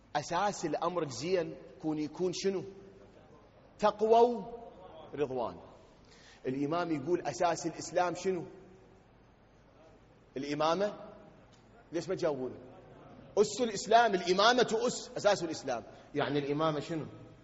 أساس الأمر زين يكون شنو؟ تقوى ورضوان. الإمام يقول أساس الإسلام شنو؟ الإمامة. ليش ما تجاوبون؟ أس الإسلام، الإمامة أساس الإسلام. يعني الإمامة شنو؟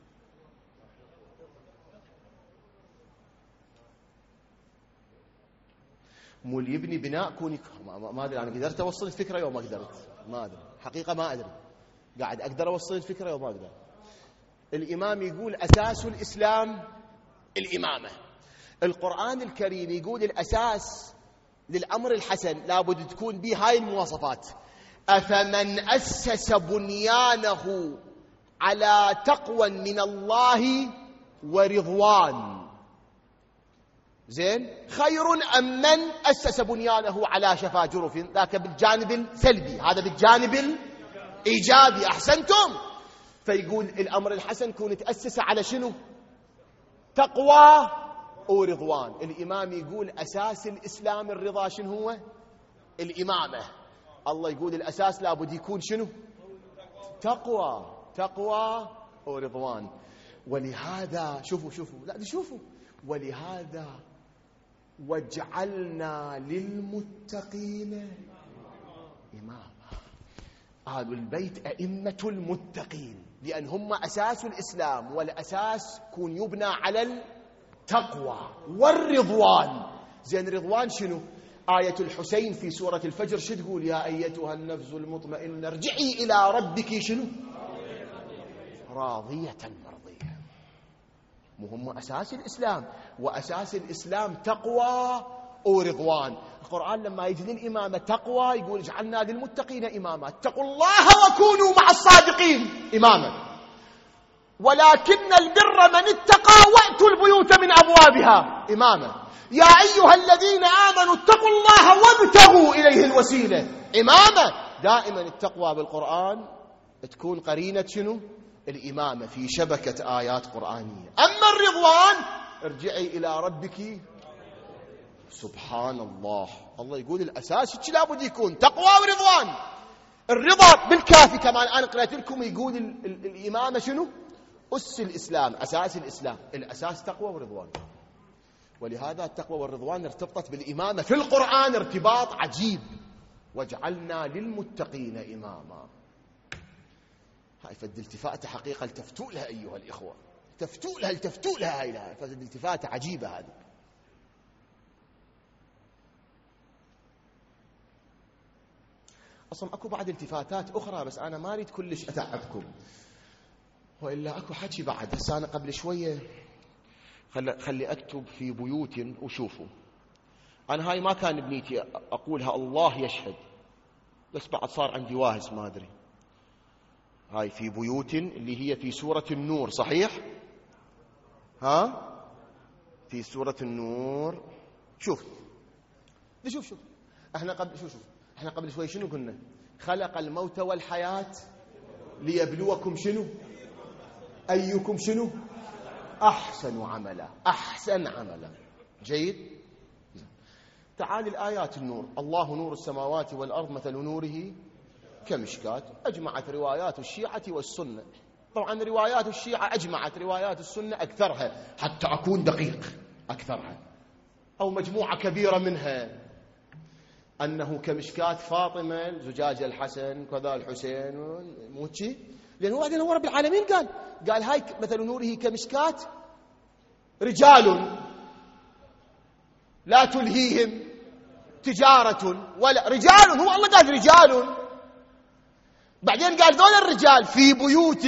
مو اللي يبني بناء ما أدري. أنا قدرت أوصل الفكرة يوم ما قدرت، ما أدري حقيقة، ما أدري قاعد أقدر أوصل الفكرة يوم ما أقدر. الإمام يقول أساس الإسلام الإمامة. القرآن الكريم يقول الأساس للأمر الحسن لابد تكون به هاي المواصفات: أفمن أسس بنيانه على تقوى من الله ورضوان زين خير أم من أسس بنيانه على شفا جرف. ذاك بالجانب السلبي، هذا بالجانب الإيجابي. أحسنتم. فيقول الأمر الحسن كون تأسس على شنو؟ تقوى ورضوان. الإمام يقول أساس الإسلام الرضا. شنو هو؟ الإمامة. الله يقول الأساس لابد يكون شنو؟ تقوى ورضوان. ولهذا شوفوا ولهذا وجعلنا للمتقين إماما. أهل البيت أئمة المتقين، لأن هم أساس الإسلام، والأساس كون يبنى على التقوى والرضوان. زين رضوان شنو؟ آية الحسين في سورة الفجر شو تقول؟ يا أيتها النفس المطمئنة ارجعي إلى ربك شنو؟ راضية مرضية. مهم أساس الإسلام، وأساس الإسلام تقوى ورضوان. القرآن لما يجي للإمامة تقوى يقول اجعلنا للمتقين إماما، اتقوا الله وكونوا مع الصادقين إماما. ولكن البر من اتقى وأتوا البيوت من أبوابها إماما. يا أيها الذين آمنوا اتقوا الله وابتغوا إليه الوسيلة إماما. دائما التقوى بالقرآن تكون قرينة شنو؟ الإمامة في شبكة آيات قرآنية. أما الرضوان ارجعي إلى ربك. سبحان الله. الله يقول الأساس لابد يكون تقوى ورضوان. الرضا بالكافي كمان أنا قرأت لكم يقول الإمامة شنو؟ أس الإسلام، أساس الإسلام. الأساس تقوى ورضوان. ولهذا التقوى والرضوان ارتبطت بالإمامة في القرآن ارتباط عجيب. وجعلنا للمتقين إماما. هاي فد التفاتة حقيقة التفتوا لها أيها الإخوة، التفتوا لها هاي فد التفاتة عجيبة هذه. أصلا أكو بعد التفاتات أخرى بس أنا ما أريد كلش أتعبكم، وإلا أكو حكي بعد. هسه أنا قبل شوية خلي أكتب في بيوت وشوفوا. أنا هاي ما كان بنيتي أقولها، الله يشهد، بس بعد صار عندي واهس ما أدري. هاي في بيوت اللي هي في سورة النور، صحيح؟ ها؟ في سورة النور. شوف احنا قبل شوي شنو قلنا؟ خلق الموت والحياة ليبلوكم شنو؟ أيكم شنو؟ أحسن عملا. جيد. تعال الآيات النور. الله نور السماوات والأرض مثل نوره كمشكاة. أجمعت روايات الشيعة والسنة. طبعا روايات الشيعة أجمعت، روايات السنة أكثرها، حتى أكون دقيق أكثرها أو مجموعة كبيرة منها، أنه كمشكاة فاطمة زجاج الحسن كذا الحسين موتشي. لأنه بعدين هو رب العالمين قال هاي مثل نوره كمشكاة رجال لا تلهيهم تجارة ولا رجال. هو الله قال رجال، بعدين قال ذول الرجال في بيوت.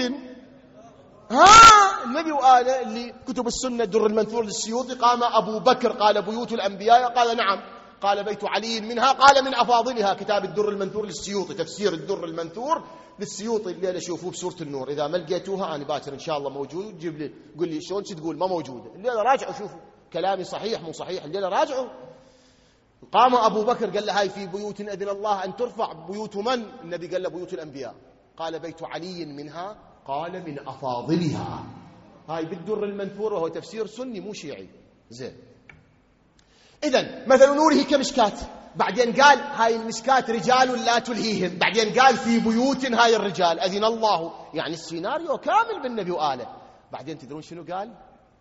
النبي وآله اللي كتب السنة الدر المنثور للسيوطي قام أبو بكر قال بيوت الأنبياء، قال نعم، قال بيت علي منها، قال من أفاضلها. كتاب الدر المنثور للسيوطي، تفسير الدر المنثور للسيوطي اللي شوفوه بسورة النور. إذا ما لقيتوها أنا باكر إن شاء الله موجود، جيب لي قل لي شلون تقول ما موجودة. الليلة راجعوا شوفوا كلامي صحيح مو صحيح. الليلة راجعوا. قام أبو بكر قال له هاي في بيوت أذن الله أن ترفع. بيوت من؟ النبي قال له بيوت الأنبياء. قال بيت علي منها، قال من أفاضلها. هاي بالدر المنثور وهو تفسير سني مو شيعي. زين. إذن مثل نوره كمشكاة بعدين قال هاي المشكات رجال لا تلهيهم، بعدين قال في بيوت هاي الرجال أذن الله، يعني السيناريو كامل بالنبي وآله. بعدين تدرون شنو قال؟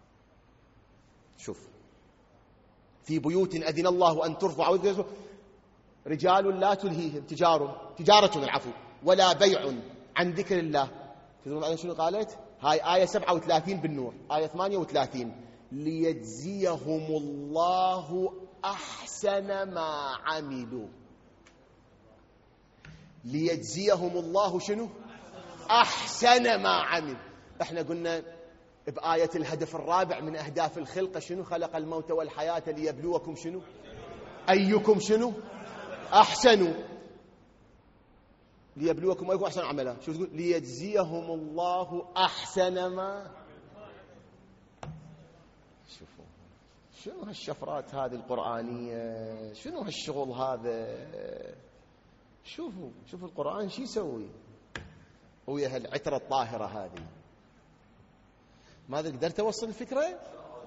شوف، في بيوت أذن الله أن ترفع رجال لا تلهيهم تجارة العفو ولا بيع عن ذكر الله. تدرون بعدين شنو قالت؟ هاي آية 37 بالنور، آية 38 ليجزيهم الله أحسن ما عملوا. ليجزيهم الله شنو؟ أحسن ما عملوا. احنا قلنا بآية الهدف الرابع من أهداف الخلقة شنو؟ خلق الموت والحياة ليبلوكم شنو؟ أيكم شنو؟ أحسن. ليبلوكم أيكم أحسن عملا. شو تقول؟ ليجزيهم الله أحسن ما. شوفوا شنو هالشفرات هذه القرآنية، شنو هالشغل هذا. شوفوا القرآن شو يسوي ويا هالعترة الطاهرة هذه. ماذا قدرت أوصل الفكرة؟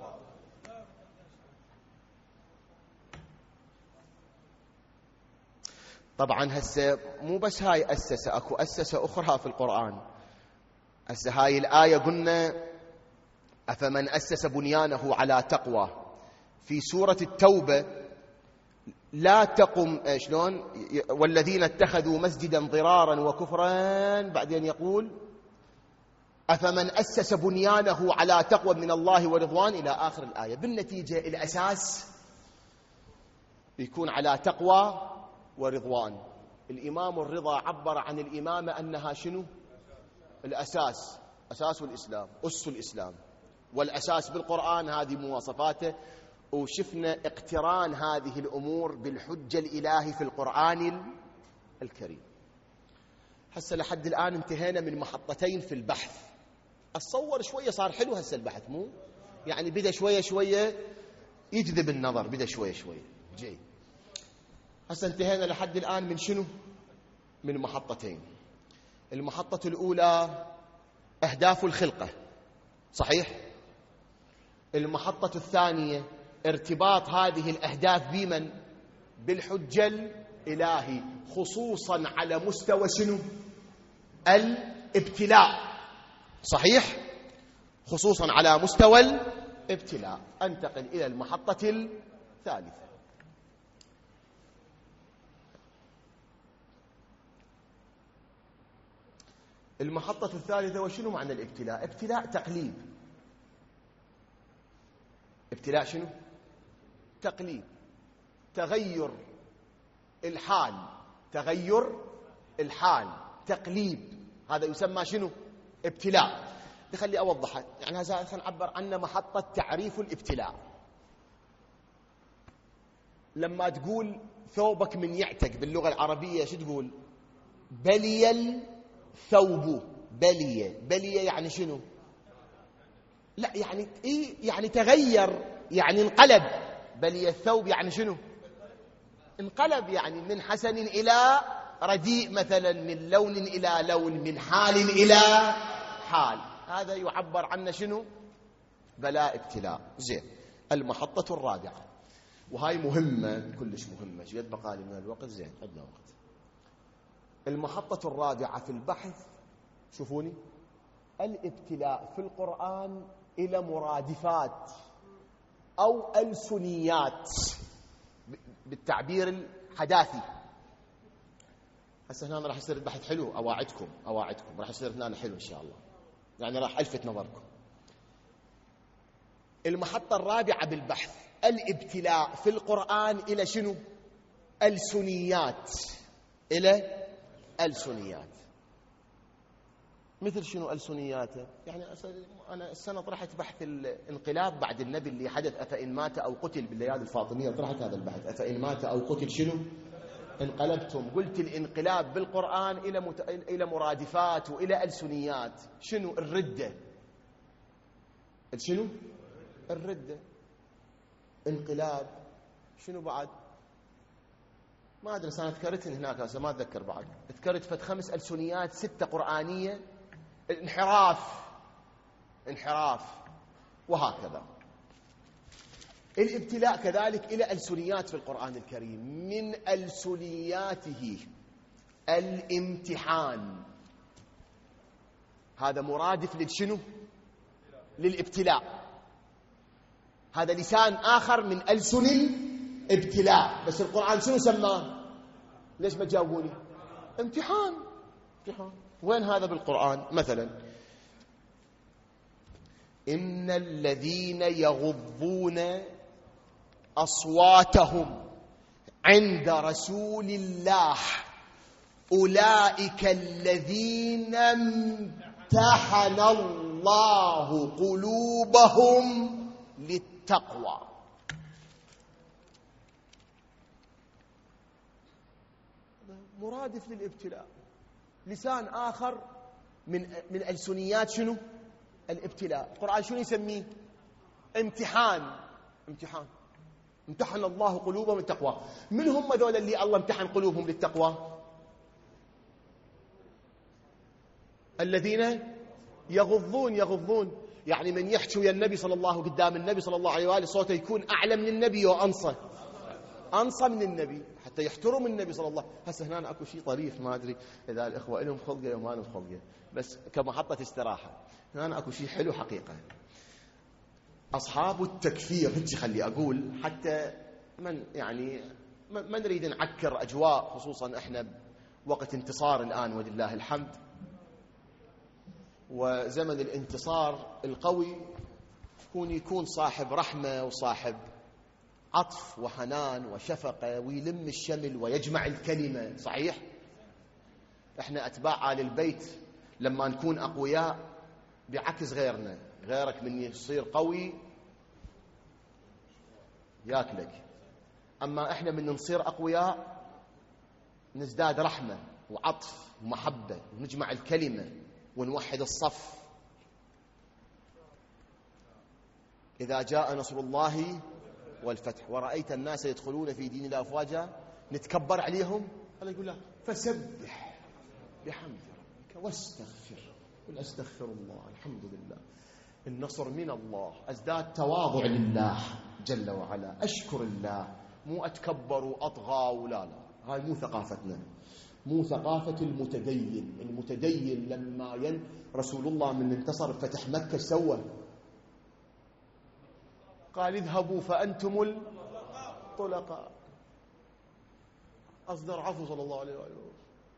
طبعا هسه مو بس هاي أسسة، أكو أسسة أخرى في القرآن. هسه هاي الآية قلنا أفمن أسس بنيانه على تقوى. في سورة التوبة لا تقم شلون؟ والذين اتخذوا مسجدا ضرارا وكفرا، بعدين يقول أفمن أسس بنيانه على تقوى من الله ورضوان إلى آخر الآية. بالنتيجة الأساس يكون على تقوى ورضوان. الإمام الرضا عبر عن الإمامة أنها شنو؟ الأساس، أساس الإسلام، أس الإسلام، والأساس بالقرآن هذه مواصفاته. وشفنا اقتران هذه الأمور بالحجة الإلهي في القرآن الكريم. هسه لحد الآن انتهينا من محطتين في البحث. أتصور شوية صار حلو هسه البحث، مو يعني بدأ شوية يجذب النظر، بدأ شوية جيد. هسه انتهينا لحد الآن من شنو؟ من محطتين. المحطة الأولى أهداف الخلقة، صحيح؟ المحطة الثانية ارتباط هذه الأهداف بمن؟ بالحجة الإلهي، خصوصا على مستوى شنو؟ الابتلاء، صحيح؟ خصوصا على مستوى الابتلاء. أنتقل إلى المحطة الثالثة. المحطة الثالثة وشنو معنى الابتلاء؟ ابتلاء تقليب. ابتلاء شنو؟ تقليب، تغير الحال، تقليب، هذا يسمى شنو؟ ابتلاء. بخلي أوضحها، يعني هذا نعبر عنه محطة تعريف الابتلاء. لما تقول ثوبك من يعتق باللغة العربية شو تقول؟ بلي الثوب. بلي يعني شنو؟ لا يعني إيه؟ يعني تغير، يعني انقلب. بلي الثوب يعني شنو؟ انقلب، يعني من حسن إلى رديء مثلا، من لون إلى لون، من حال إلى حال. هذا يعبر عنه شنو؟ بلاء، ابتلاء. زين. المحطة الرابعة، وهاي مهمة كلش مهمة، جد بقالي من الوقت، زين عندنا وقت. المحطة الرابعة في البحث، شوفوني، الابتلاء في القرآن إلى مرادفات أو ألسنيات بالتعبير الحداثي. هسه هنا راح يصير البحث حلو، أواعدكم راح يصير هنا حلو إن شاء الله، يعني راح ألفت نظركم. المحطة الرابعة بالبحث الابتلاء في القرآن إلى شنو؟ ألسنيات. إلى ألسنيات. مثل شنو ألسنياته؟ يعني أنا السنة طرحت بحث الانقلاب بعد النبي اللي حدث، أفإن مات أو قتل بالليالي الفاطمية، طرحت هذا البحث، أفإن مات أو قتل شنو؟ انقلبتم. قلت الانقلاب بالقرآن إلى مرادفات وإلى ألسنيات. شنو؟ الردة. شنو؟ الردة. انقلاب. شنو بعد؟ ما أدري، أنا ذكرتن هناك هسه ما أتذكر بعد. ذكرت فت 5 ألسنيات، 6 قرآنية. انحراف وهكذا. الابتلاء كذلك إلى ألسنيات في القرآن الكريم، من ألسنياته الامتحان. هذا مرادف للشنو؟ للابتلاء. هذا لسان آخر من ألسن الابتلاء، بس القرآن شنو سماه؟ ليش ما تجاوبوني؟ امتحان. امتحان. وين هذا بالقرآن؟ مثلا إن الذين يغضون أصواتهم عند رسول الله أولئك الذين امتحن الله قلوبهم للتقوى. مرادف للابتلاء، لسان آخر من ألسنيات شنو؟ الابتلاء. القرآن شنو يسميه؟ امتحان. امتحان. امتحن الله قلوبهم للتقوى. من هم ذول اللي الله امتحن قلوبهم للتقوى؟ الذين يغضون. يعني من يحكي ويا النبي صلى الله قدام النبي صلى الله عليه وآله صوته يكون أعلى من النبي وأنصى من النبي، حتى يحترم النبي صلى الله عليه وسلم. هسه هنا أكو شيء طريف، ما أدري إذا الإخوة لهم خلقة وما لهم خلقة، بس كمحطة استراحة هنا أكو شيء حلو حقيقة. أصحاب التكفير، هيك خلي أقول، حتى من يعني ما نريد نعكر أجواء، خصوصا إحنا وقت انتصار الآن ولله الحمد، وزمن الانتصار القوي يكون صاحب رحمة وصاحب عطف وحنان وشفقة، ويلم الشمل ويجمع الكلمة. صحيح احنا أتباع آل البيت لما نكون أقوياء بعكس غيرنا، غيرك من يصير قوي ياكلك، أما احنا من نصير أقوياء نزداد رحمة وعطف ومحبة ونجمع الكلمة ونوحد الصف. إذا جاء نصر الله والفتح ورأيت الناس يدخلون في دين الله أفواجا، نتكبر عليهم؟ الله يقول لا، فسبح بحمد ربك واستغفر. قل أستغفر الله، الحمد لله، النصر من الله، أزداد تواضع لله جل وعلا، أشكر الله، مو أتكبر وأطغى ولا لا. هاي مو ثقافتنا، مو ثقافة المتدين. المتدين لما رسول الله من انتصر فتح مكة سوى؟ قال اذهبوا فأنتم الطلقاء، أصدر عفو صلى الله عليه وآله.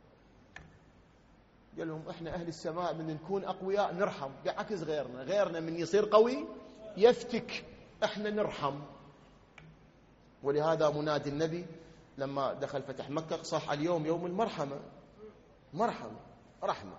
قال لهم احنا أهل السماء من نكون أقوياء نرحم، بعكس غيرنا من يصير قوي يفتك، احنا نرحم. ولهذا منادي النبي لما دخل فتح مكة صح اليوم يوم المرحمة، مرحمة رحمة.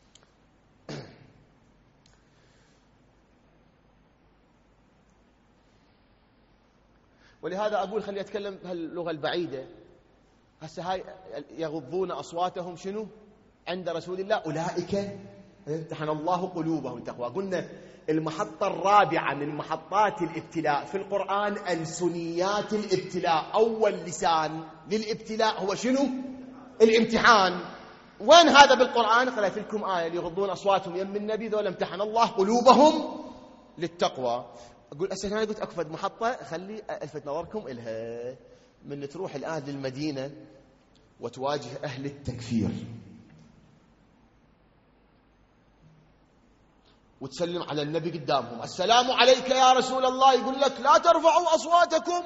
ولهذا أقول خلي أتكلم بهاللغة البعيدة. هسه هاي يغضون أصواتهم شنو؟ عند رسول الله أولئك امتحن الله قلوبهم تقوى. قلنا المحطة الرابعة من محطات الابتلاء في القرآن ألسنيات الابتلاء. أول لسان للابتلاء هو شنو؟ الامتحان. وين هذا بالقرآن؟ قرأت لكم آية يغضون أصواتهم يم النبي ذول امتحن الله قلوبهم للتقوى. أقول أنا قلت أكفد محطة خلي ألفت نظركم إلها. من تروح الآن للمدينة وتواجه أهل التكفير وتسلم على النبي قدامهم، السلام عليك يا رسول الله، يقول لك لا ترفعوا أصواتكم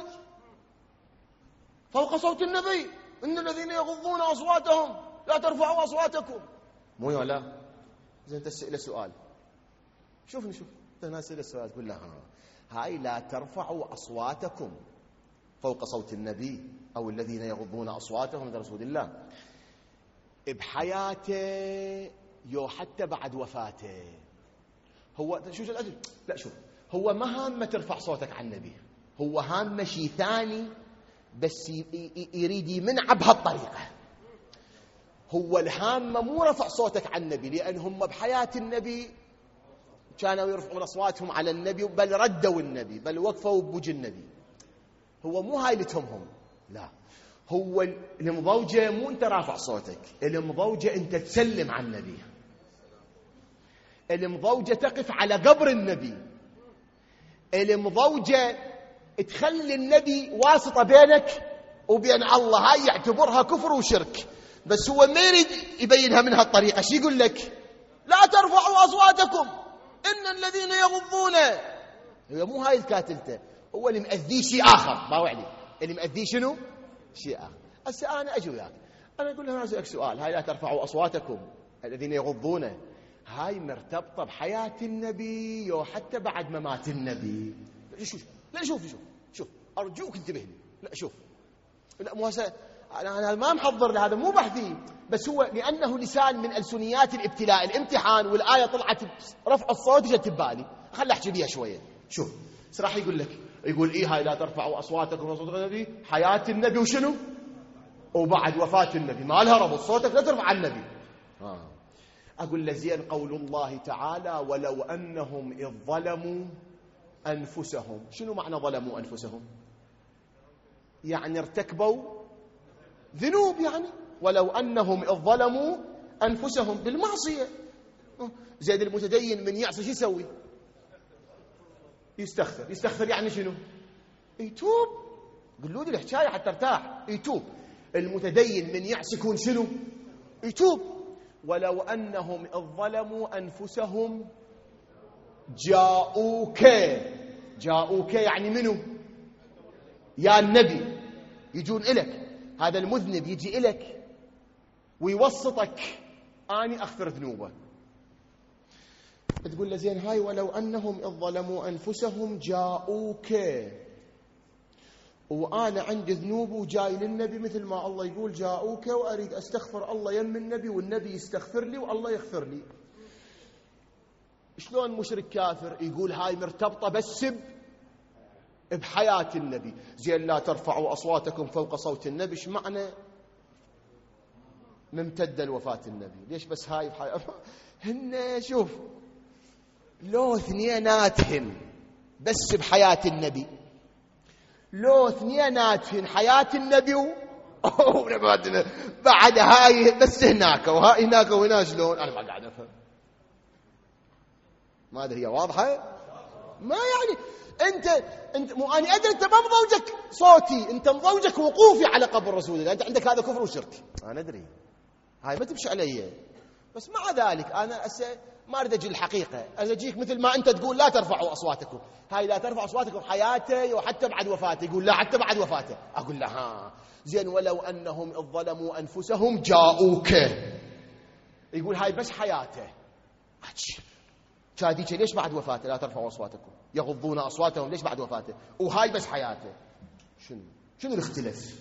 فوق صوت النبي، إن الذين يغضون أصواتهم لا ترفعوا أصواتكم. مو ولا زين تسأل سؤال، شوف أنا أسأل السؤال تقول له هاي لا ترفعوا أصواتكم فوق صوت النبي أو الذين يغضون أصواتهم عند رسول الله بحياته يو حتى بعد وفاته. هو شو الأجل؟ لا شوف، هو ما هامه ترفع صوتك عن النبي، هو هامه شيء ثاني، بس يريد يمنع بهالطريقة. هو الهامه مو رفع صوتك عن النبي، لأن هم بحياة النبي كانوا يرفعون أصواتهم على النبي، بل ردوا النبي، بل وقفوا بوجه النبي. هو مو هاي اللي تهمهم، لا، هو المضوجة مو أنت رافع صوتك، المضوجة أنت تسلم على النبي، المضوجة تقف على قبر النبي، المضوجة تخلي النبي واسطة بينك وبين الله، هاي يعتبرها كفر وشرك. بس هو ما يريد يبينها من هالطريقة. شي يقول لك؟ لا ترفعوا أصواتكم إن الذين يغضون. هو مو هاي الكاتلته، هو اللي مأذيه شيء آخر. باوع لي اللي مأذيه شنو؟ شيء آخر. هسه أنا أجي وياك، أنا أقول له أنا أسألك سؤال. هاي لا ترفعوا أصواتكم الذين يغضون، هاي مرتبطة بحياة النبي وحتى بعد ممات النبي؟ لا شوف أرجوك انتبه لي. لا شوف، لا مو هسه أنا ما محضر لهذا، مو بحثي، بس هو لأنه لسان من ألسنيات الابتلاء الامتحان، والآية طلعت رفع الصوت جت ببالي، خل أحكي بيها شوية. شوف راح يقول لك، يقول إيه هاي لا ترفعوا أصواتكم وصوت النبي، حياة النبي وشنو وبعد وفاة النبي، ما لها ربط، صوتك لا ترفع عن النبي. أقول له زين قول الله تعالى ولو أنهم إذ ظلموا أنفسهم، شنو معنى ظلموا أنفسهم؟ يعني ارتكبوا ذنوب، يعني ولو أنهم إذ ظلموا أنفسهم بالمعصية. زين المتدين من يعصي شو يسوي؟ يستغفر يعني شنو؟ يتوب. قلوا لي الحكاية حتى ارتاح، يتوب. المتدين من يعصي يكون شنو؟ يتوب. ولو أنهم إذ ظلموا أنفسهم جاءوك يعني منو؟ يا النبي، يجون إلك. هذا المذنب يجي إلك ويوسطك، أني أغفر ذنوبه. تقول له زين هاي ولو أنهم إذ ظلموا أنفسهم جاءوك، وأنا عندي ذنوب وجاي للنبي مثل ما الله يقول جاءوك، وأريد أستغفر الله يم النبي والنبي يستغفر لي والله يغفر لي. شلون مشرك كافر يقول هاي مرتبطة بس بحياة النبي؟ زين لا ترفعوا أصواتكم فوق صوت النبي، ايش معنى ممتدة لوفاة النبي؟ ليش بس هاي بحياة؟ هن شوف لو اثنيناتهن بس بحياة النبي، لو اثنيناتهن حياة النبي بعد هاي بس هناك وهاي هناك وهنا، شلون؟ أنا ما قاعد أفهم. ما أدري هي واضحة؟ ما يعني أنت مو أنا أدري أنت ما مضوجك صوتي، أنت مضوجك وقوفي على قبر رسول الله، أنت عندك هذا كفر وشرك. أنا أدري هاي ما تمشي علي، بس مع ذلك أنا ما أريد أجي الحقيقة، أجيك مثل ما أنت تقول لا ترفعوا أصواتكم. هاي لا ترفعوا أصواتكم حياته وحتى بعد وفاته، يقول لا حتى بعد وفاته. أقول له ها زين ولو أنهم إذ ظلموا أنفسهم جاءوك، يقول هاي بس حياته. شاديك ليش بعد وفاته لا ترفعوا أصواتكم؟ يغضون أصواتهم ليش بعد وفاته؟ وهاي بس حياته. شنو الاختلاف؟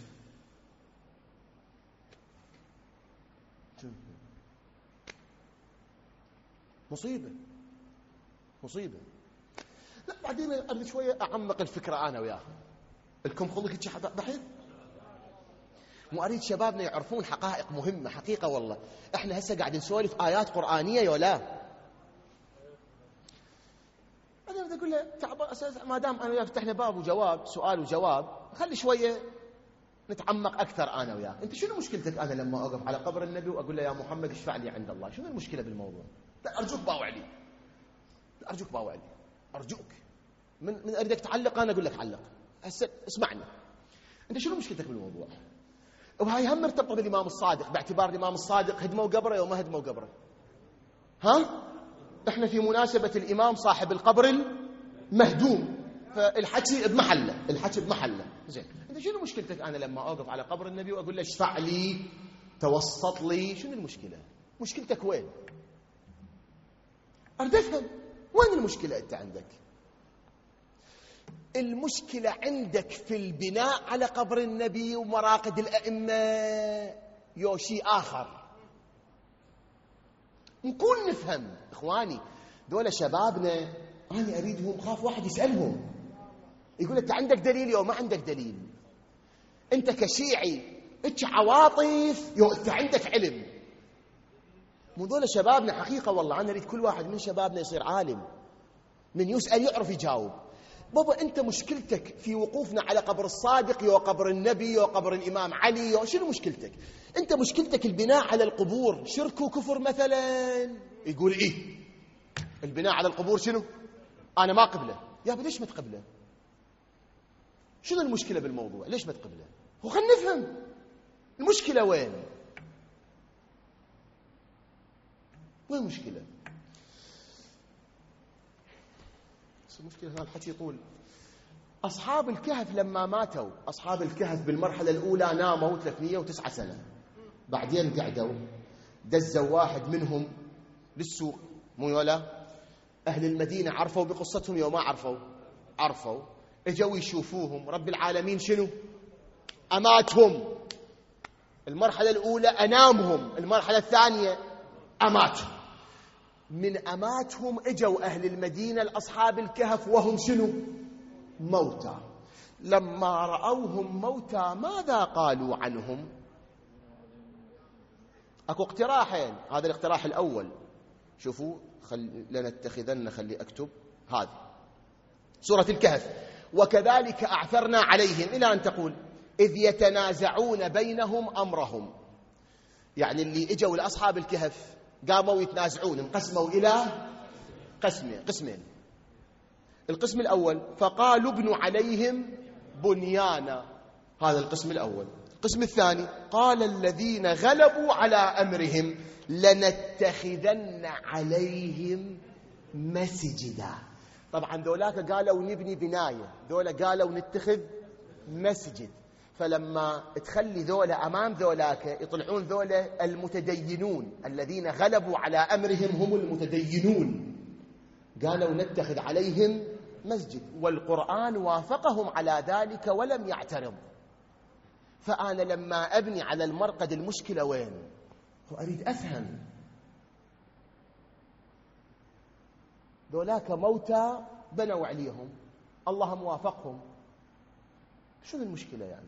مصيبة. لا بعدين أريد شوية أعمق الفكرة أنا وياهم. لكم خلق بحث، مو أريد شبابنا يعرفون حقائق مهمة. حقيقة والله إحنا هسه قاعد نسولف آيات قرآنية يولا. أنا أقول له ما دام أنا وياك فتحنا باب وجواب، سؤال وجواب، خلي شوية نتعمق أكثر أنا وياك. أنت شنو مشكلتك أنا لما أقف على قبر النبي وأقول له يا محمد اشفع لي عند الله؟ شنو المشكلة بالموضوع؟ لا أرجوك باوع لي، أرجوك من أريدك تعلق أنا أقول لك علق. هسه اسمعني، أنت شنو مشكلتك بالموضوع؟ وهاي هم مرتبطة بالإمام الصادق، باعتبار الإمام الصادق هدموا قبره يوم ما هدموا قبره. إحنا في مناسبة الإمام صاحب القبر المهدوم، فالحكي بمحله. زين أنت شنو مشكلتك أنا لما أوقف على قبر النبي وأقول له اشفع لي توسط لي؟ شنو المشكلة؟ مشكلتك وين؟ أريد أفهم وين المشكلة. أنت عندك المشكلة عندك في البناء على قبر النبي ومراقد الأئمة يو شيء آخر. نكون نفهم إخواني، دول شبابنا أنا أريدهم، خاف واحد يسألهم يقول أنت عندك دليل يو ما عندك دليل؟ أنت كشيعي أنت عواطف يو أنت عندك علم؟ مو دول شبابنا حقيقة والله. أنا أريد كل واحد من شبابنا يصير عالم، من يسأل يعرف يجاوب. بابا أنت مشكلتك في وقوفنا على قبر الصادق يو قبر النبي يو قبر الإمام علي يو شنو مشكلتك؟ أنت مشكلتك البناء على القبور شرك وكفر مثلا؟ يقول إيه البناء على القبور شنو؟ أنا ما قبله. يا أبو ليش ما تقبله؟ شنو المشكلة بالموضوع؟ ليش ما تقبله؟ وخلنا نفهم المشكلة وين المشكلة؟ بس المشكلة هنا الحكي يطول. أصحاب الكهف لما ماتوا، أصحاب الكهف بالمرحلة الأولى ناموا 309 سنة، بعدين قعدوا، دزوا واحد منهم للسوق، مو ولا أهل المدينة عرفوا بقصتهم يوم ما عرفوا، اجوا يشوفوهم، رب العالمين شنو؟ أماتهم. المرحلة الأولى أنامهم، المرحلة الثانية أماتهم. من أماتهم اجوا أهل المدينة لأصحاب الكهف وهم شنو؟ موتى. لما رأوهم موتى ماذا قالوا عنهم؟ أكو اقتراحين، هذا الاقتراح الأول، شوفوا لنتخذن، خلي أكتب هذا سورة الكهف. وكذلك أعثرنا عليهم إلى أن تقول إذ يتنازعون بينهم أمرهم. يعني اللي اجوا لأصحاب الكهف قاموا يتنازعون، انقسموا إلى قسمين. القسم الأول فقالوا ابنوا عليهم بنيانا، هذا القسم الأول. القسم الثاني قال الذين غلبوا على أمرهم لنتخذن عليهم مسجدا. طبعا ذولاك قالوا نبني بناية، ذولا قالوا نتخذ مسجد. فلما تخلي ذولا أمام ذولاك يطلعون ذولا المتدينون، الذين غلبوا على أمرهم هم المتدينون، قالوا نتخذ عليهم مسجد، والقرآن وافقهم على ذلك ولم يعترض. فأنا لما أبني على المرقد المشكلة وين؟ وأريد أفهم. ذولاك موتى بنوا عليهم، الله موافقهم، شنو المشكلة يعني؟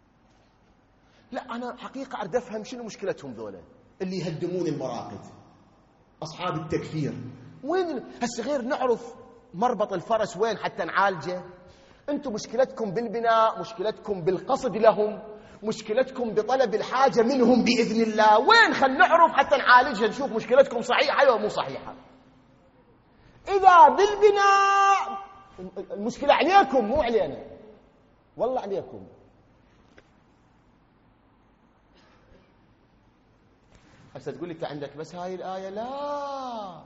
لا أنا حقيقة أريد أفهم شنو مشكلتهم ذولا اللي يهدمون المراقد، أصحاب التكفير. وين هسه غير نعرف مربط الفرس وين حتى نعالجه؟ أنتم مشكلتكم بالبناء، مشكلتكم بالقصد لهم، مشكلتكم بطلب الحاجة منهم بإذن الله. وين خل نعرف حتى نعالجها، نشوف مشكلتكم صحيحة أو مو صحيحة. إذا بالبناء المشكلة عليكم مو علينا، والله عليكم. هسه تقول لك عندك بس هاي الآية، لا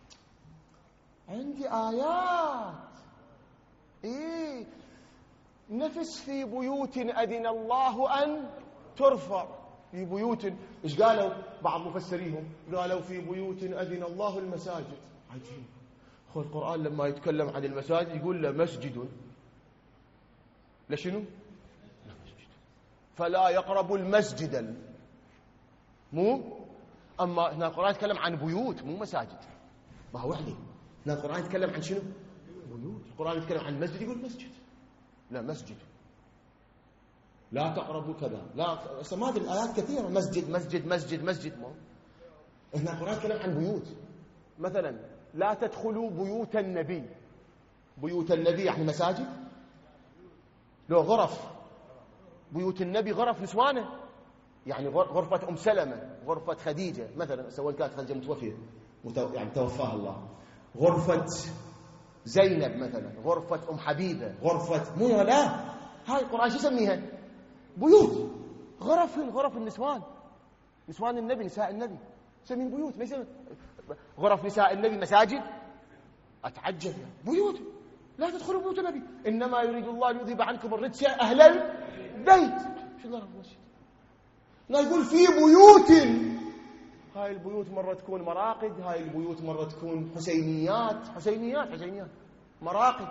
عندي آيات. إيه نفس في بيوت أذن الله أن ترفع، في بيوت، إيش قالوا بعض مفسريهم؟ قالوا في بيوت أذن الله المساجد. عجيب، خو القرآن لما يتكلم عن المساجد يقول له مسجد، لشنو؟ فلا يقرب المسجد، مو أما هنا القرآن يتكلم عن بيوت مو مساجد. ما هو وحده، هنا القرآن يتكلم عن شنو؟ بيوت. القرآن يتكلم عن مسجد يقول مسجد، لا مسجد، لا تقربوا كذا، لا ما ادري الآيات كثيرة، مسجد مسجد مسجد مسجد. ما هنا القرآن يتكلم عن بيوت، مثلا لا تدخلوا بيوت النبي. بيوت النبي يعني مساجد؟ لو غرف بيوت النبي غرف نسوانه، يعني غرفة أم سلمة، غرفة خديجة مثلا، سواء كانت خديجة متوفية يعني توفاها الله، غرفة زينب مثلا، غرفة أم حبيبة، غرفة مو لا، هاي القرآن شو يسميها؟ بيوت. غرف النسوان، نسوان النبي، نساء النبي يسمين بيوت، ما يسمين غرف نساء النبي مساجد. أتعجب، بيوت، لا تدخلوا بيوت النبي، إنما يريد الله ليذهب عنكم الرجس أهل البيت. شو ضرب المسجد؟ لا يقول في بيوت، هاي البيوت مرة تكون مراقد، هاي البيوت مرة تكون حسينيات مراقد.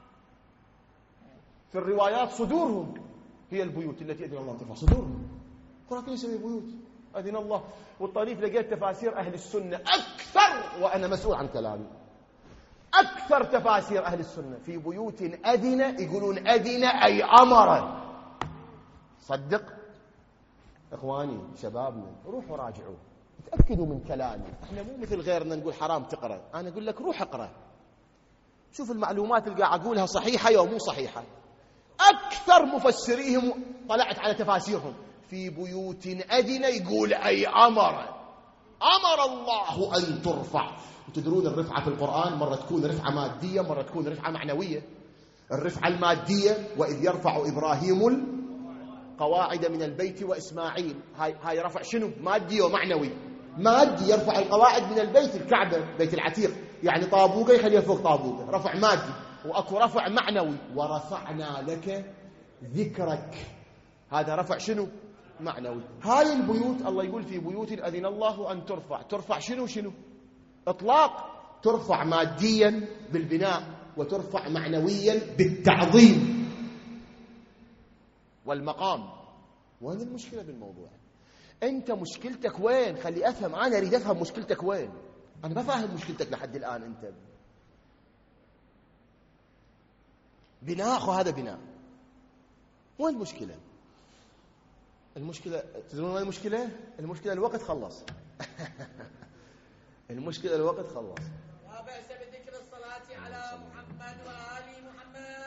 في الروايات صدورهم هي البيوت التي أذن الله ترفع، صدورهم. القرآن يسمي بيوت أذن الله. والطريف لقيت تفاسير أهل السنة أكثر، وأنا مسؤول عن كلامي، أكثر تفاسير أهل السنة في بيوت أذن، يقولون أذن أي أمر. صدق إخواني شبابنا، روحوا راجعوا، تأكدوا من كلامي. احنا مو مثل غيرنا نقول حرام تقرأ، أنا أقول لك روح اقرأ، شوف المعلومات اللي قاعد أقولها صحيحة أو مو صحيحة. أكثر مفسريهم طلعت على تفاسيرهم في بيوت أذن، يقول أي أمر الله أن ترفع. وتدرون الرفعة في القرآن مرة تكون رفعة مادية، مرة تكون رفعة معنوية. الرفعة المادية، وإذ يرفع إبراهيم القواعد من البيت وإسماعيل، هاي رفع شنو؟ مادي ومعنوي. مادي، يرفع القواعد من البيت، الكعبة، بيت العتيق، يعني طابوقة يخليها فوق طابوقة، رفع مادي. وأكو رفع معنوي، ورفعنا لك ذكرك، هذا رفع شنو؟ معنوي. هاي البيوت الله يقول في بيوت أذن الله أن ترفع، ترفع شنو؟ إطلاق، ترفع ماديا بالبناء، وترفع معنويا بالتعظيم والمقام. وين المشكلة بالموضوع؟ أنت مشكلتك وين؟ خلي أفهم، أنا أريد أفهم مشكلتك وين. أنا ما فاهم مشكلتك لحد الآن. أنت بناء، هذا بناء، وين المشكلة؟ المشكلة تدرون وين المشكلة؟ المشكلة الوقت خلص. المشكلة الوقت خلص. لا بأس بذكر الصلاة على محمد وآل محمد.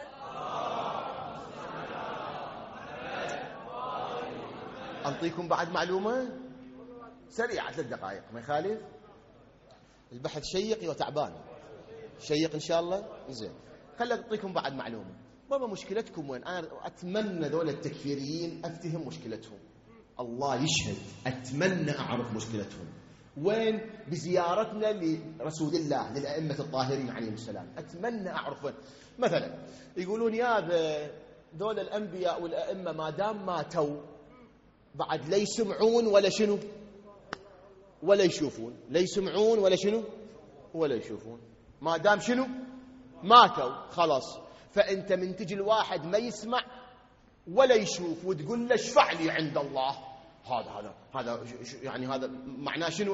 أعطيكم بعد معلومة سريعة 3 دقائق ما يخالف. البحث شيق وتعبان، شيق إن شاء الله. زين، خلي أعطيكم بعد معلومة. بابا مشكلتكم وين؟ أنا أتمنى ذول التكفيريين أفتهم مشكلتهم، الله يشهد، أتمنى أعرف مشكلتهم وين بزيارتنا لرسول الله، للأئمة الطاهرين عليهم السلام. أتمنى أعرف وين. مثلا يقولون يا ذول الأنبياء والأئمة ما دام ماتوا بعد لا يسمعون ولا شنو ولا يشوفون، لا يسمعون ولا شنو ولا يشوفون، ما دام شنو ماتوا خلاص. فأنت من تجي الواحد ما يسمع ولا يشوف وتقول له اشفع لي عند الله، هذا يعني هذا معناه شنو؟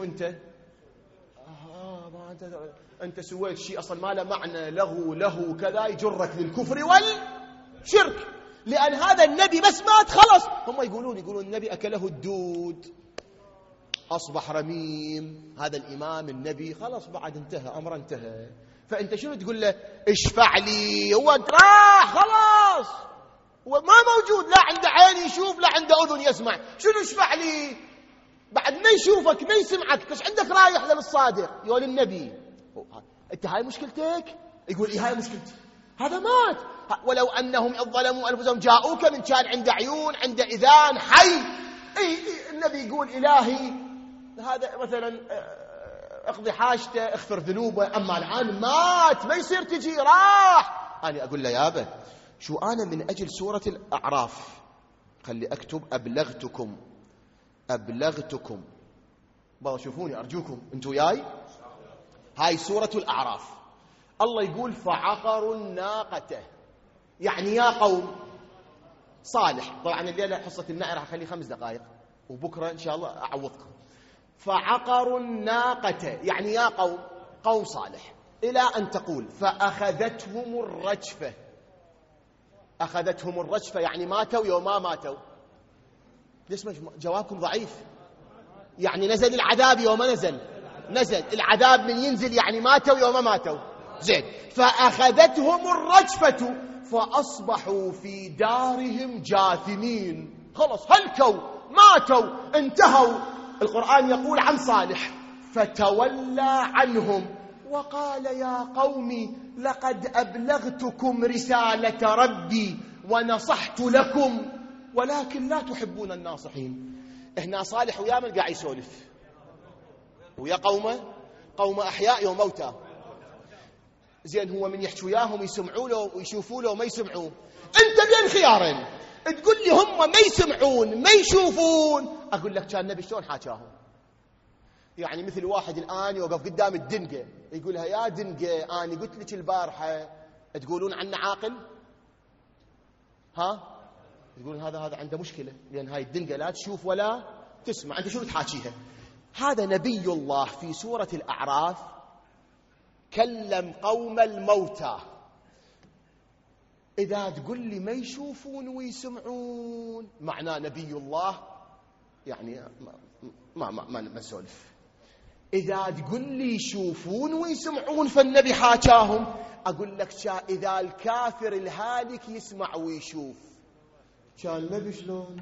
أنت سويت شيء أصلا ما له معنى، له كذا، يجرك للكفر والشرك، لأن هذا النبي بس مات خلص. هم يقولون النبي أكله الدود أصبح رميم، هذا الإمام النبي خلص بعد انتهى، أمر انتهى. فأنت شنو تقول له اشفع لي؟ هو راح خلاص، هو ما موجود، لا عنده عين يشوف لا عنده أذن يسمع، شنو اشفع لي؟ بعد ما يشوفك ما يسمعك، ايش عندك رايح للصادق يقول النبي؟ انت هاي مشكلتك؟ يقول ايه هاي مشكلتي، هذا مات. ولو أنهم إذ ظلموا أنفسهم جاءوك، من كان عنده عيون عنده إذان حي. النبي يقول إلهي هذا مثلا اقضي حاجته اغفر ذنوبه، أما الآن مات ما يصير تجي راح. أنا أقول له يابا شو أنا من أجل سورة الأعراف خلي أكتب أبلغتكم بابا شوفوني أرجوكم أنتوا وياي. هاي سورة الأعراف، الله يقول فعقروا الناقة، يعني يا قوم صالح. طبعا الليلة حصة النعي راح أخلي 5 دقائق، وبكرة إن شاء الله أعوضكم. فعقروا الناقة يعني يا قوم صالح، إلى أن تقول فأخذتهم الرجفة. أخذتهم الرجفة يعني ماتوا يوم ما ماتوا. ليش جوابكم ضعيف؟ يعني نزل العذاب يوم نزل العذاب من ينزل، يعني ماتوا يوم ما ماتوا. زين، فأخذتهم الرجفة فأصبحوا في دارهم جاثمين، خلص هلكوا ماتوا انتهوا. القرآن يقول عن صالح فتولى عنهم وقال يا قوم لقد أبلغتكم رسالة ربي ونصحت لكم ولكن لا تحبون الناصحين. هنا صالح ويا من قاعد يسولف ويا قوم أحياء وموتى. زين، هو من يحكي وياهم يسمعوا له ويشوفوا له وما يسمعون. انت بين خيارين، تقول لي هم ما يسمعون ما يشوفون، اقول لك كان النبي شلون حاكاهم. يعني مثل واحد الان يوقف قدام الدنقه يقولها يا دنقه انا قلت لك البارحه، تقولون عنه عاقل؟ تقولون هذا عنده مشكله، لان هاي الدنقه لا تشوف ولا تسمع، انت شنو تحاكيها؟ هذا نبي الله في سوره الاعراف كلم قوم الموتى. إذا تقول لي ما يشوفون ويسمعون معناه نبي الله يعني ما نسولف. إذا تقول لي يشوفون ويسمعون فالنبي حاكاهم، أقول لك إذا الكافر الهالك يسمع ويشوف كان النبي شلون؟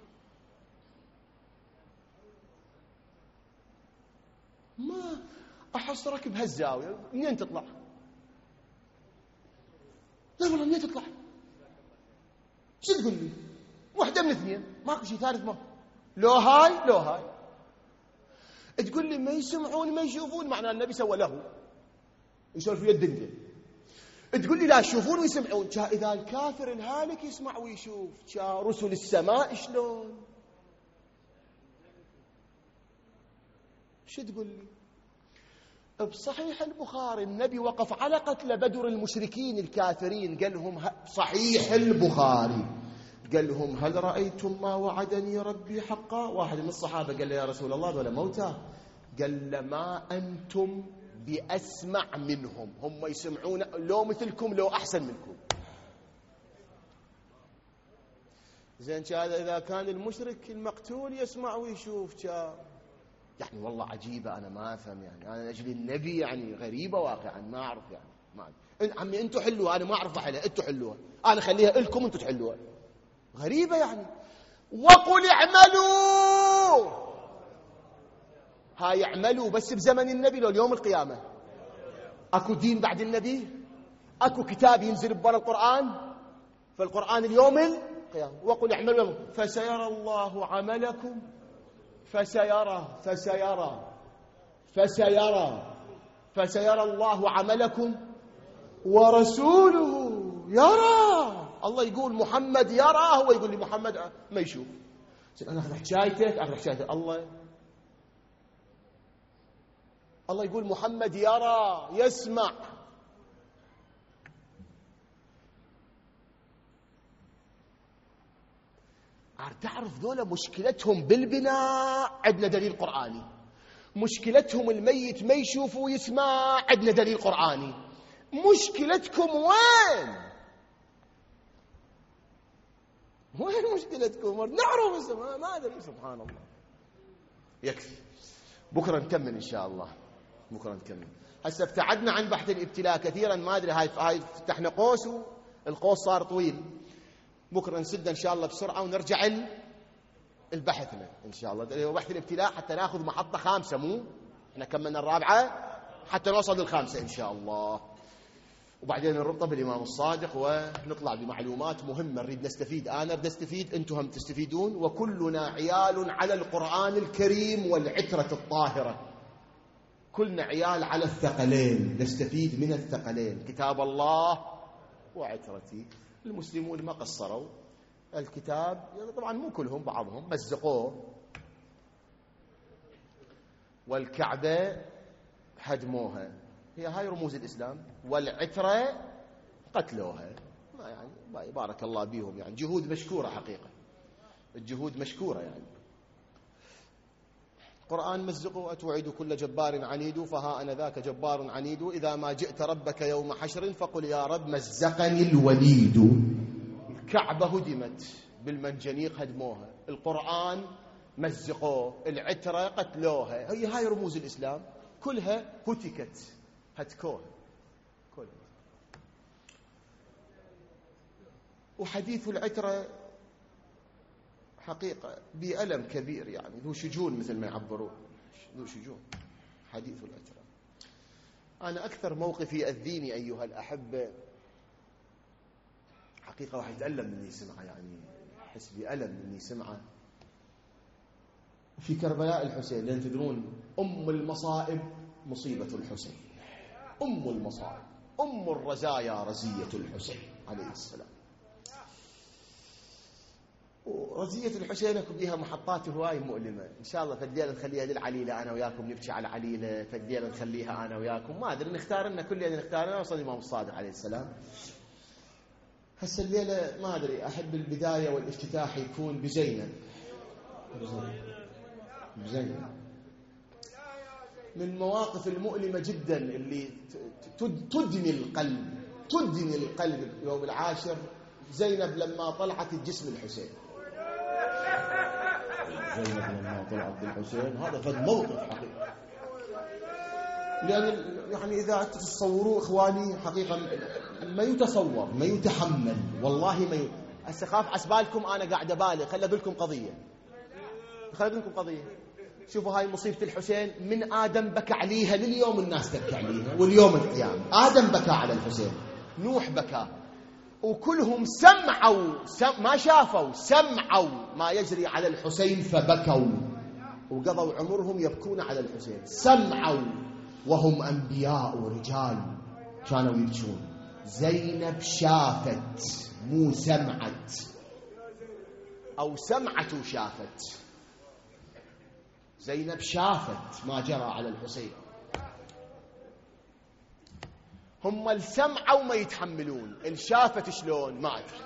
ما أحصرك بهالزاوية منين تطلع؟ والله منين تطلع؟ شو تقول لي؟ واحدة من اثنين، ماكو شيء ثالث. ما لو هاي تقول لي ما يسمعون ما يشوفون، معناه النبي سوى له يسولف ويا الدنيا. تقول لي لا يشوفون ويسمعون، إذا الكافر الهالك يسمع ويشوف، رسل السماء شلون؟ شو تقول لي؟ بصحيح البخاري النبي وقف على قتل بدر المشركين الكافرين، قال لهم صحيح البخاري قال لهم هل رأيتم ما وعدني ربي حقا؟ واحد من الصحابة قال له يا رسول الله ولا موتى؟ قال له ما أنتم بأسمع منهم، هم يسمعون لو مثلكم لو أحسن منكم. زين هذا إذا كان المشرك المقتول يسمع ويشوف يعني والله عجيبة. أنا ما أفهم يعني، أنا أجل النبي يعني غريبة واقعا، ما أعرف يعني ما عمي أنتوا حلوها، أنا ما أعرف أحلها، أنتوا حلوها، أنا خليها لكم أنتوا تحلوها. غريبة يعني. وقل اعملوا، هاي اعملوا بس بزمن النبي لو اليوم القيامة؟ أكو دين بعد النبي؟ أكو كتاب ينزل ببر القرآن؟ فالقرآن اليوم القيامة. وقل اعملوا فسيرى الله عملكم، فسيرى الله عملكم ورسوله يرى. الله يقول محمد يرى، هو يقول لي محمد ما يشوف. أنا أخذ حكايتك الله يقول محمد يرى يسمع. تعرف ذولا مشكلتهم بالبناء، عندنا دليل قرآني. مشكلتهم الميت ما يشوف ويسمع، عندنا دليل قرآني. مشكلتكم وين مشكلتكم؟ نعرف ما أدري. سبحان الله. يكفي، بكرة نكمل إن شاء الله. هسه ابتعدنا عن بحث الابتلاء كثيرا، ما أدري هاي فتحنا قوس والقوس صار طويل. بكرة نسد إن شاء الله بسرعة ونرجع البحثنا إن شاء الله. بحث الابتلاء حتى ناخذ محطة 5، مو إحنا كملنا 4 حتى نوصل لل5 إن شاء الله، وبعدين نربطه بالإمام الصادق ونطلع بمعلومات مهمة. نريد نستفيد، أنا أريد أستفيد، أنتم هم تستفيدون، وكلنا عيال على القرآن الكريم والعترة الطاهرة. كلنا عيال على الثقلين، نستفيد من الثقلين، كتاب الله وعترتي. المسلمون ما قصروا، الكتاب طبعا مو كلهم، بعضهم مزقوه، والكعبة هدموها، هي هاي رموز الإسلام، والعترة قتلوها. ما يعني بارك الله بيهم، يعني جهود مشكورة حقيقة، الجهود مشكورة يعني. قرآن مزقوا أتوعد كل جبار عنيد، فها أنا ذاك جبار عنيد، إذا ما جئت ربك يوم حشر فقل يا رب مزقني الوليد. الكعبة هدمت بالمنجنيق، هدموها. القرآن مزقوه، العترة قتلوها. هاي رموز الإسلام كلها هتكت، هتكوها كلها. وحديث العترة حقيقة بألم كبير، يعني ذو شجون مثل ما يعبرون، ذو شجون حديث العترة. أنا أكثر موقف يأذيني أيها الأحبة حقيقة، واحد يتألم مني سمعه، يعني أحس بألم مني سمعه، في كربلاء الحسين. لأن تدرون أم المصائب مصيبة الحسين، أم المصائب، أم الرزايا رزية الحسين عليه السلام. ورزية الحسين اكو بيها محطات هواي مؤلمة. إن شاء الله فدينا نخليها للعليلة أنا وياكم، نبكي على عليلة، فدينا نخليها أنا وياكم، ما أدري نختار لنا كلنا، نختار لنا وصل الإمام الصادق عليه السلام. هسه الليلة ما أدري، أحب البداية والافتتاح يكون بزينب. من المواقف المؤلمة جدا اللي تدني القلب يوم العاشر، زينب لما طلعت الجسم الحسين. هذا فد موقف حقيقي، لأن يعني إذا تتصوروا إخواني حقيقة ما يتصور، ما يتحمل، والله ما أستخاف عسبالكم. أنا قاعد أبالغ، خلي أقول لكم قضية. شوفوا هاي مصيبة الحسين، من آدم بكى عليها لليوم الناس تبكي عليها، واليوم القيامة. آدم بكى على الحسين، نوح بكى، وكلهم سمعوا ما شافوا، سمعوا ما يجري على الحسين فبكوا وقضوا عمرهم يبكون على الحسين. سمعوا وهم أنبياء ورجال كانوا يبكون. زينب شافت مو سمعت، أو سمعت وشافت. زينب شافت ما جرى على الحسين. هم السمعوا ما يتحملون، الشافت شلون ما أدري.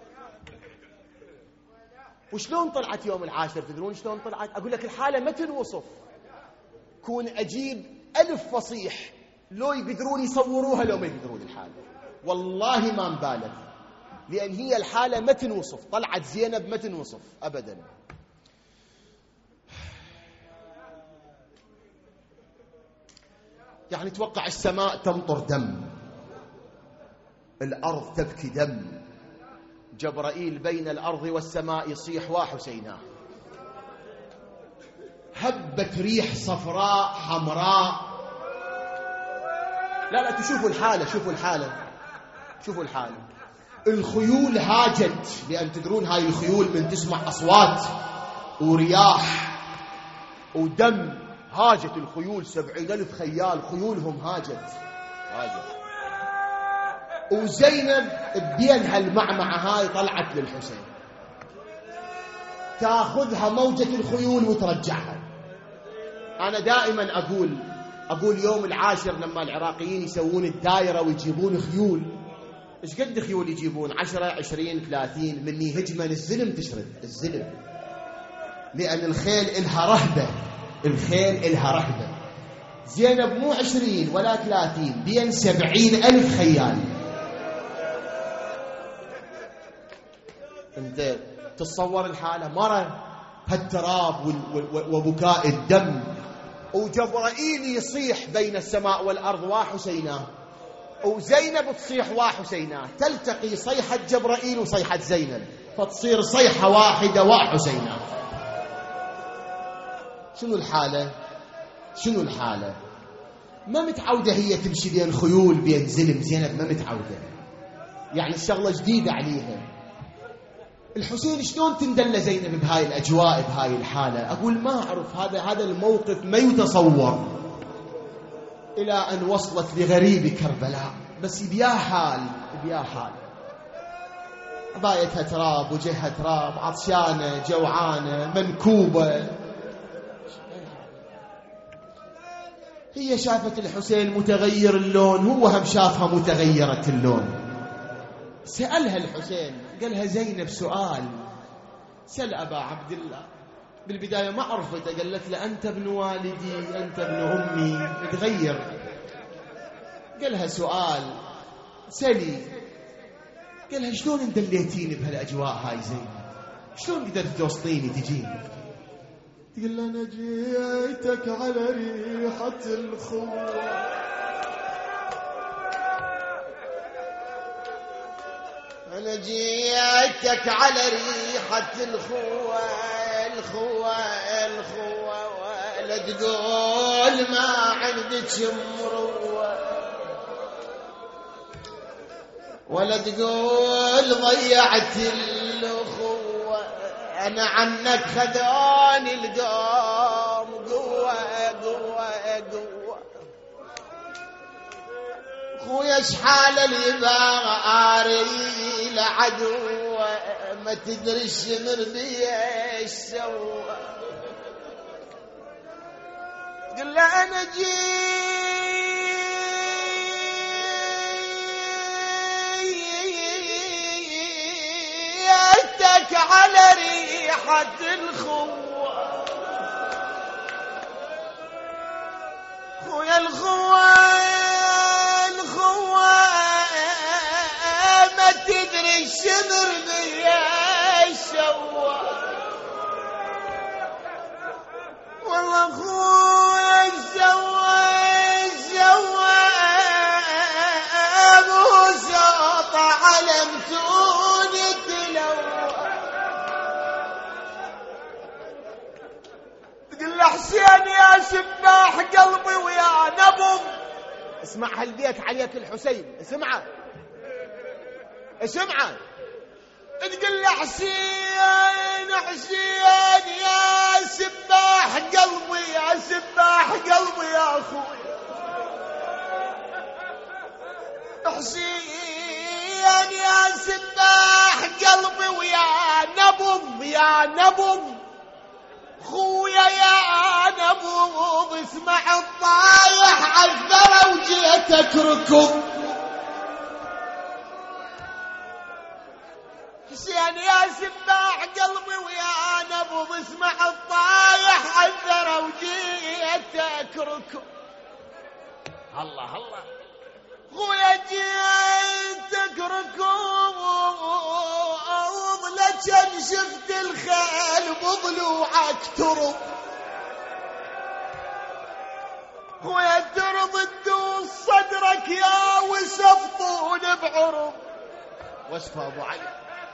وشلون طلعت يوم العاشر؟ تدرون شلون طلعت؟ أقول لك الحالة ما تنوصف. كون أجيب 1000 فصيح لو يقدرون يصوروها لو ما يقدرون الحالة، والله ما مبالغ، لأن هي الحالة ما تنوصف. طلعت زينب ما تنوصف أبدا. يعني توقع السماء تمطر دم، الأرض تبكي دم، جبرائيل بين الأرض والسماء يصيح وحسيناه، هبت ريح صفراء حمراء. لا تشوفوا الحالة، شوفوا الحالة، شوفوا الحالة. الخيول هاجت، لأن تدرون هاي الخيول من تسمع أصوات ورياح ودم، هاجت الخيول. 70,000 خيال خيولهم هاجت. وزينب بينها المعمعة هاي طلعت للحسين، تاخذها موجة الخيول وترجعها. أنا دائما أقول يوم العاشر لما العراقيين يسوون الدائرة ويجيبون خيول، إيش قد خيول يجيبون؟ 10 20 30 مني هجمة الزلم تشرد الزلم، لأن الخيل إلها رهبة، الخيل إلها رهبة. زينب مو 20 ولا 30، بين 70,000 خيال. انت تتصور الحالة؟ مرة هالتراب وبكاء الدم، وجبرائيل يصيح بين السماء والأرض وحسيناه، وزينب تصيح وحسيناه، تلتقي صيحة جبرائيل وصيحة زينب فتصير صيحة واحدة وحسيناه. شنو الحالة؟ شنو الحالة؟ ما متعودة هي تمشي بين خيول بين زلم. زينب ما متعودة، يعني الشغلة جديدة عليها. الحسين شلون تندل زينب بهاي الأجواء بهاي الحالة؟ أقول ما أعرف. هذا الموقف ما يتصور، إلى أن وصلت لغريب كربلاء. بس بيا حال عبايتها تراب وجهها تراب، عطشانة جوعانة منكوبة. هي شافت الحسين متغير اللون، هو هم شافها متغيرة اللون. سألها الحسين، قالها زينب سؤال، سأل أبا عبد الله. بالبداية ما عرفت، قالت له أنت ابن والدي، أنت ابن أمي، تغير. قالها سؤال، سلي. قالها شلون اندليتيني بهالأجواء هاي زينب؟ شلون قدرت توصليني تجيني؟ تقول له أنا جيتك على ريحة الخوة، أنا جيتك على ريحة الخوة، الخوة ولا تقول ما عندك مروة، ولا تقول ضيعت الأخوة. أنا عنك خذاني القوم قوة. خويا شحال اللي باري لعدوة، ما تدري الشمر بيش سوى. قل له أنا جيتك على ريحة الخوة، خويا الخوة ما تدري الشمر بيش سوى. والله خويا سوى ابو ساط علمتوني تلوى. تقول له حسين يا سباح قلبي ويا نبض. اسمع هالبيت عليك الحسين، اسمعه. اسمعه تقول له حسين حسين يا سباح قلبي يا سباح قلبي يا أخوي حسين يا سباح قلبي ويا نبض يا نبض خويا يا نبض اسمع الطايح عالثرى وجيتك ركض حسين يا سباح قلبي ويا نبض اسمع الطايح عالثرى وجيتك ركض الله الله خويا جيتك ركض لجن شفت الخيل بضلوعك ترض خويا ترض تدوس صدرك يا وسفطون بعرض وصف ابو علي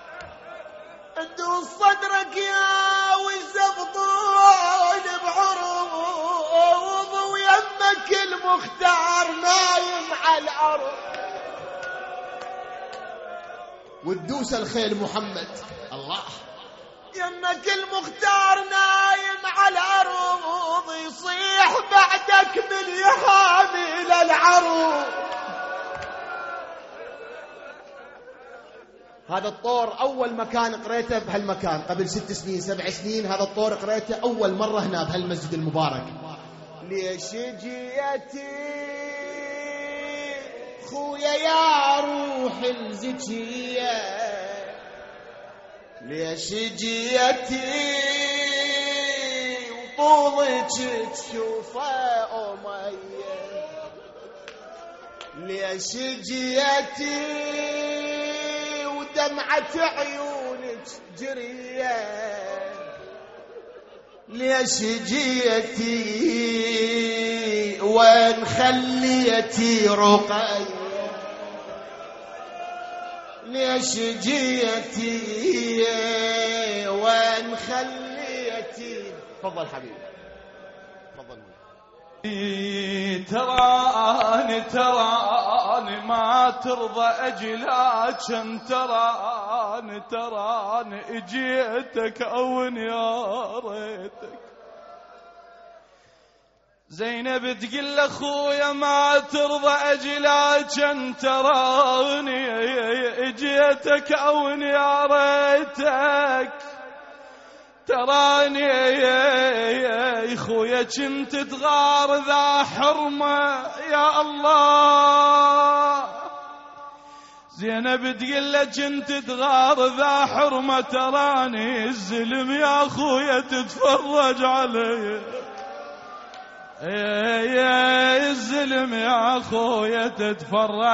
تدوس صدرك يا وسفطون بعرض ويمك المختار نايم على الارض وتدوس الخيل محمد الله يمك المختار نايم على الارض يصيح بعدك من يحامل العروض هذا الطور أول مكان قريته بهالمكان قبل 6 سنين 7 سنين هذا الطور قريته أول مرة هنا بهالمسجد المبارك ليش جيتي خويا يا روح الزكية ليش جيتي وطولك تشوفه أمية ليش جيتي دمعة عيونك جرية ليش جيتي وين خليتي رقية ليش جيتي وين خليتي تفضل حبيبي تفضل تراني ما ترضى أجلاك تراني اجيتك أون يا ريتك زينب تقول لأخويا ما ترضى أجلاك تراني اجيتك أون يا ريتك تراني يا خويا كنت تغار ذا حرمة يا الله زينب تقول له كنت تغار ذا حرمة تراني الزلم يا خويا تتفرج علي يا الزلم يا خويا تتفرج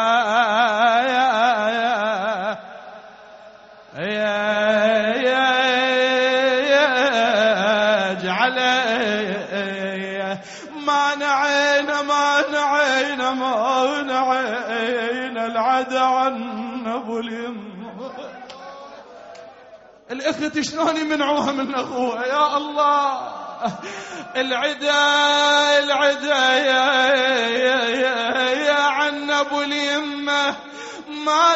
علي ما نعينا العدا عن ابو اليم الاخت شلون يمنعوها من اخوها يا الله العدا يا عن ابو اليمه ما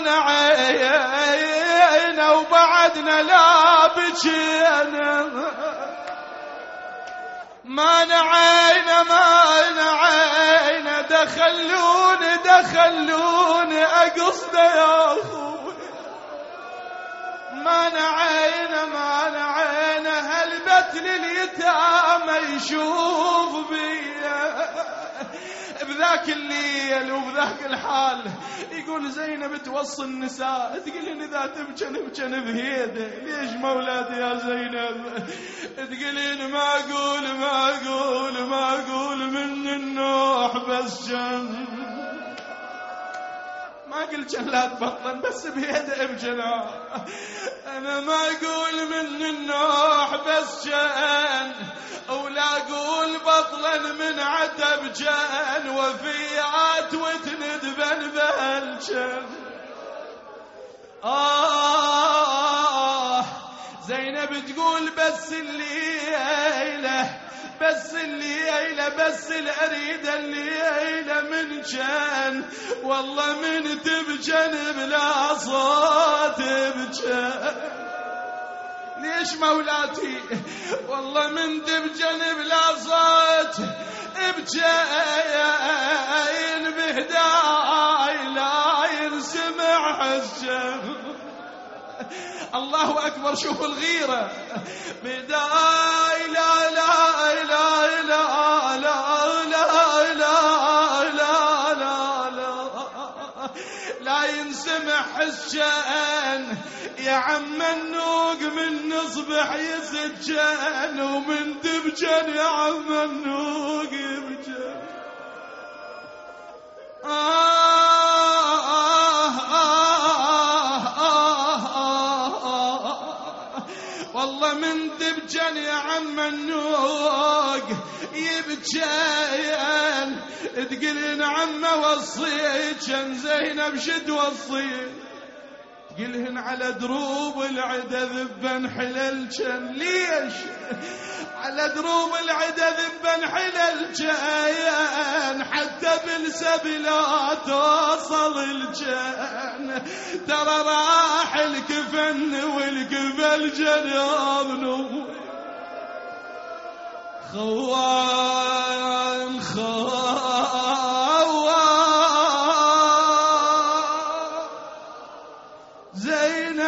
نعينا وبعدنا لا بجينا ما نعينا دخلوني أقصد يا أخوي ما نعينا هالبت لليتامى يشوف بيا بذاك الليل وبذاك الحال يقول زينب توصي النساء تقولين إذا تبجن بهيده ليش مولاتي يا زينب تقولين ما أقول من النوح بس جن ما قلت لا تبطلن بس بيده ابجنا انا ما اقول من النوح بس جن ولا اقول بطلا من عتب جن وفيات وتندبن بهالجن زينب تقول بس الليلة بس الأريد الليلة من جن والله من تبجن بلا صوت بجن. ليش مولاتي؟ والله من تبجن بلا صوت بجن بهداي لا ينسمع حسن. الله أكبر. شوفوا الغيرة. بداي لا لا لا لا لا لا لا لا لا لا لا ينسمع حسن. يا عم النوق من نصبح يسجن ومن تبجن يا عم النوق يبجن. والله من تبجن يا عم النوق يبجن. تقلن عم وصيك زينب شد وصيك. تقلهن على دروب العدا ذبا حلل جن. ليش؟ على دروب العدا ذبا حلل جن حتى بالسبلا توصل الجن. ترى راح الكفن والكفل جناب نور. خوان زينب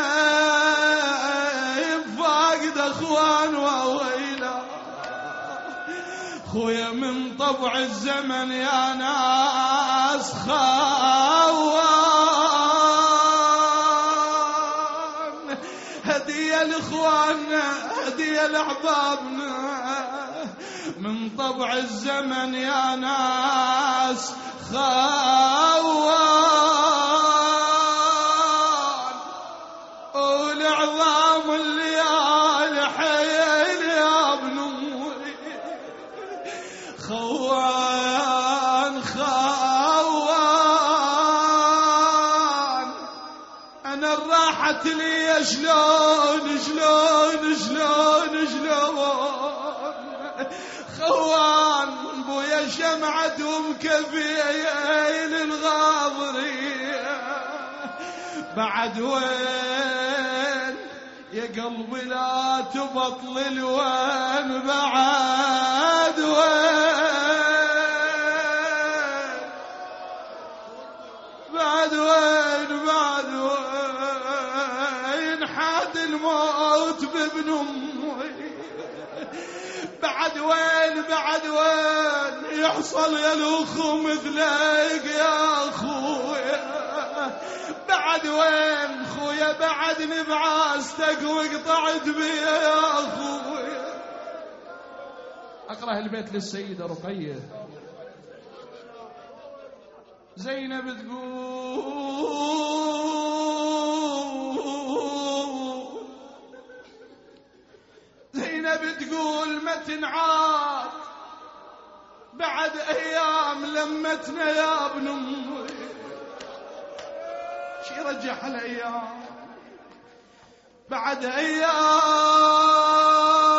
فاقد اخوان وويلا. خويا من طبع الزمن يا ناس خوان. هدية لاخواننا هدية لاحبابنا. من طبع الزمن يا ناس خوان. والعظام الليالي حيل يا ابن امي. خوان خوان. انا الراحة لي شلون شلون شلون شلون. خوان بويا شمعة ومكفيين الغاضرية. بعد وين يا قلبي لا تبطل الوين. بعد وين بعد وين بعد وين حاد الموت بابن امي. بعد وين بعد وين يحصل يا الاخو مثلك يا اخويا. بعد وين خويا بعدني بعاستك وقطعت بيا يا اخويا. اقرأ البيت للسيدة رقية. زينب تقول زينب تقول ما تنعاد بعد ايام لمتنا يا ابن امي. شي رجع الايام بعد ايام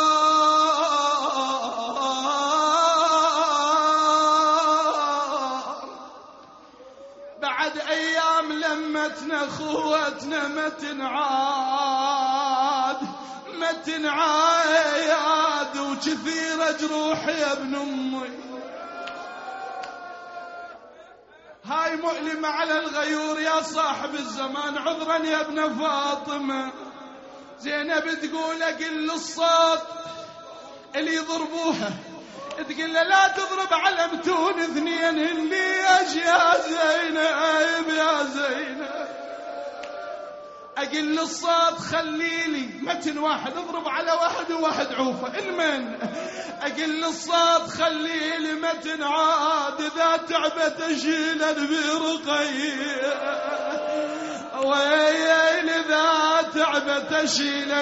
بعد ايام لمتنا اخوتنا ما تنعاد ما تنعاد. وكثير جروح يا ابن امي. هاي مؤلمة على الغيور يا صاحب الزمان. عذرا يا ابن فاطمة. زينب تقول اقل الصوت اللي يضربوها تقول له لا تضرب على متون اثنين. ليش يا زينب يا زينب؟ اقل الصوت خليلي متن واحد اضرب على واحد وواحد عوفه. المن اقل الصوت خليلي متن عاد. اذا تعبت اشيلا برقيه. ويل اذا تعبت اشيلا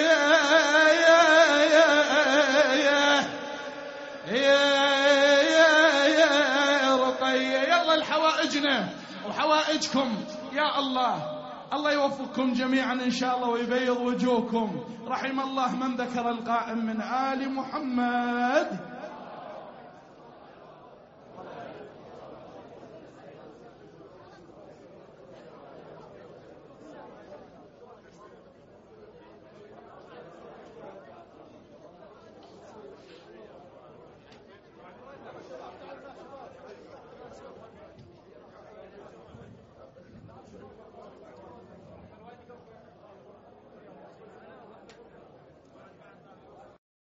رقيه. يلا الحوائجنا وحوائجكم يا الله. الله يوفقكم جميعا إن شاء الله ويبيض وجوهكم. رحم الله من ذكر القائم من آل محمد.